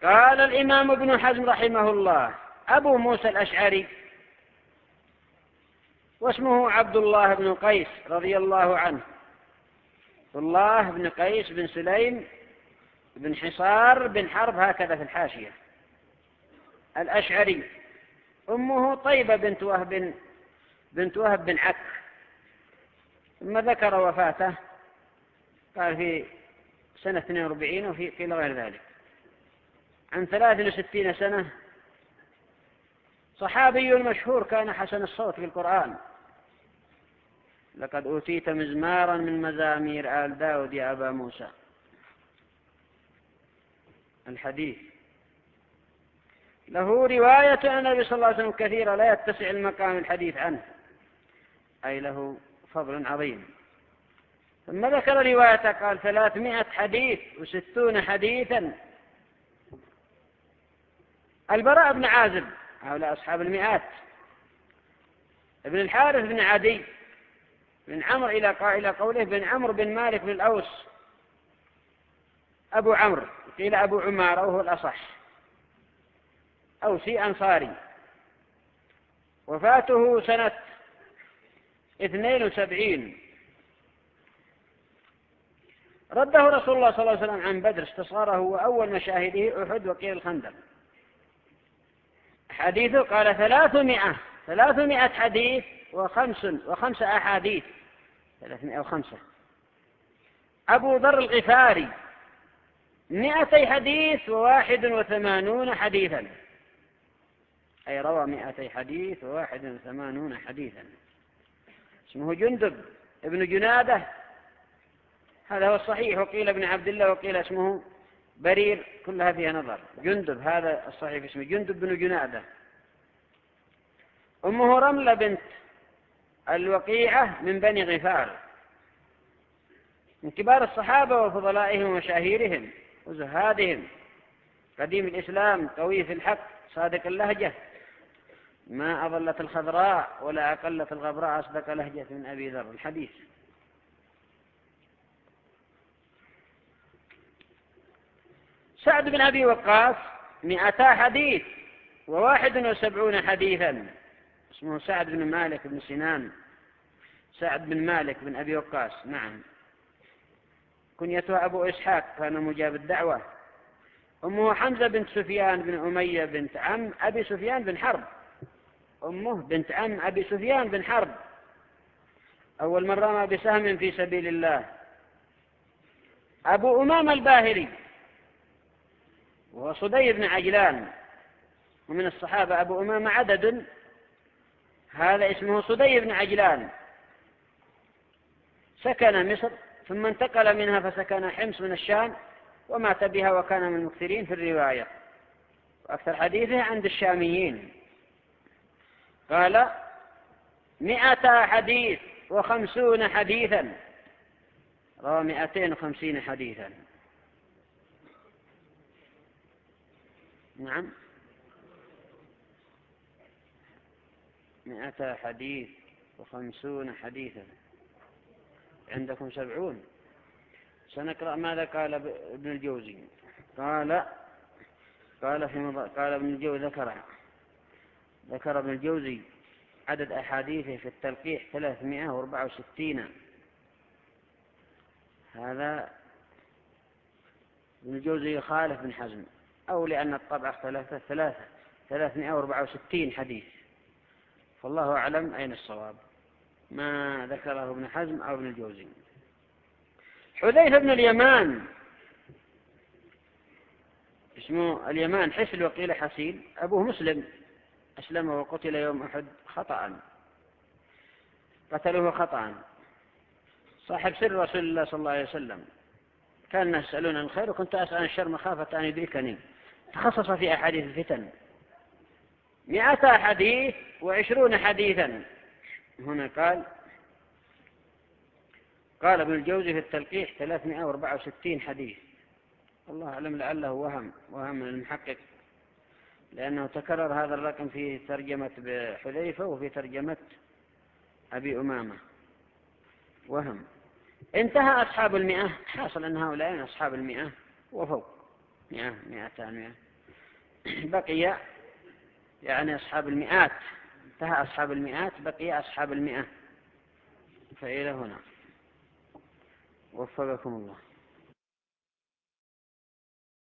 قال الإمام ابن حزم رحمه الله: أبو موسى الأشعري واسمه عبد الله بن قيس رضي الله عنه، عبد الله بن قيس بن سليم بن حصار بن حرب، هكذا في الحاشية، الأشعري. أمه طيبة بنت وهب بن عك. ثم ذكر وفاته، قال في سنة 42 وفي غير ذلك، عن 63 سنة. صحابي مشهور كان حسن الصوت في القرآن. لقد أوتيت مزمارا من مزامير آل داود يا أبا موسى. الحديث له رواية عن النبي صلى الله عليه وسلم كثيرة لا يتسع المقام الحديث عنه، أي له فضل عظيم. ثم ذكر رواية قال 300 حديث و60 حديثا. البراء بن عازب، هؤلاء أصحاب المئات، ابن الحارث بن عدي بن عمرو إلى قوله بن عمرو بن مالك بن الأوس، أبو عمرو، قيل أبو عمار وهو الأصح، أوسي أنصاري، وفاته سنة 72. رده رسول الله صلى الله عليه وسلم عن بدر، استصغره، وأول مشاهده أحد وقيل الخندق. حديثه قال 300 حديث وخمس أحاديث، 305. أبو ذر الغفاري 200 حديث و81 حديثا، أي روى 200 حديث و81 حديثا. اسمه جندب ابن جنادة، هذا هو الصحيح، وقيل ابن عبد الله، وقيل اسمه برير، كلها فيها نظر. جندب هذا الصحيح، اسمه جندب بن جنادة. أمه رملة بنت الوقيعة من بني غفار، من كبار الصحابة وفضلائهم ومشاهيرهم وزهادهم، قديم الإسلام، قوي في الحق، صادق اللهجة، ما أظلت الخضراء ولا أقلت الغبراء، أصدق لهجة من أبي ذر. الحديث سعد بن أبي وقاص 200 حديث و71 حديثا. اسمه سعد بن مالك بن سنان، سعد بن مالك بن أبي وقاص، نعم. كنيته أبو إسحاق، كان مجاب الدعوة. أمه حمزة بنت سفيان بن أمية بنت عم أبي سفيان بن حرب، أمه بنت عم أبي سفيان بن حرب، أول من رمى بسهم في سبيل الله. أبو أمامة الباهلي وهو صدي بن عجلان، ومن الصحابة أبو أمامة عدد، هذا اسمه صدي بن عجلان. سكن مصر ثم انتقل منها فسكن حمص من الشام، ومات بها، وكان من المكثرين في الرواية، وأكثر حديثه عند الشاميين. قال 200 حديث و50 حديثا، روى 250 حديثا. نعم، 200 حديث و50 حديثا. عندكم 70. سنقرأ ماذا قال ابن الجوزي. قال ابن الجوزي ذكر ابن الجوزي عدد أحاديثه في التلقيح 364. هذا ابن الجوزي يخالف ابن حزم، أو لأن الطبع اختلفت، 364 حديث، فالله أعلم أين الصواب، ما ذكره ابن حزم أو ابن الجوزي. حذيفة بن اليمان، اسمه اليمان حسل وقيل حسيل، أبوه مسلم، أسلم وقتل يوم أحد خطأ، قتلوه خطأ، صاحب سر رسول الله صلى الله عليه وسلم. كان الناس يسألون عن الخير وكنت أسأل عن الشر مخافة أن يدركني. تخصص في أحاديث الفتن، 200 حديث و20 حديثا. هنا قال ابن الجوزي في التلقيح 364 حديث. الله أعلم، لعله وهم من المحقق، لأنه تكرر هذا الرقم في ترجمة بحذيفة وفي ترجمة أبي أمامة، وهم. انتهى أصحاب 100، حاصل أن هؤلاء أصحاب 100 وفوق، 100 200. بقي يعني أصحاب المئات، انتهى أصحاب المئات، بقي أصحاب المئة. فإلى هنا وفقكم الله.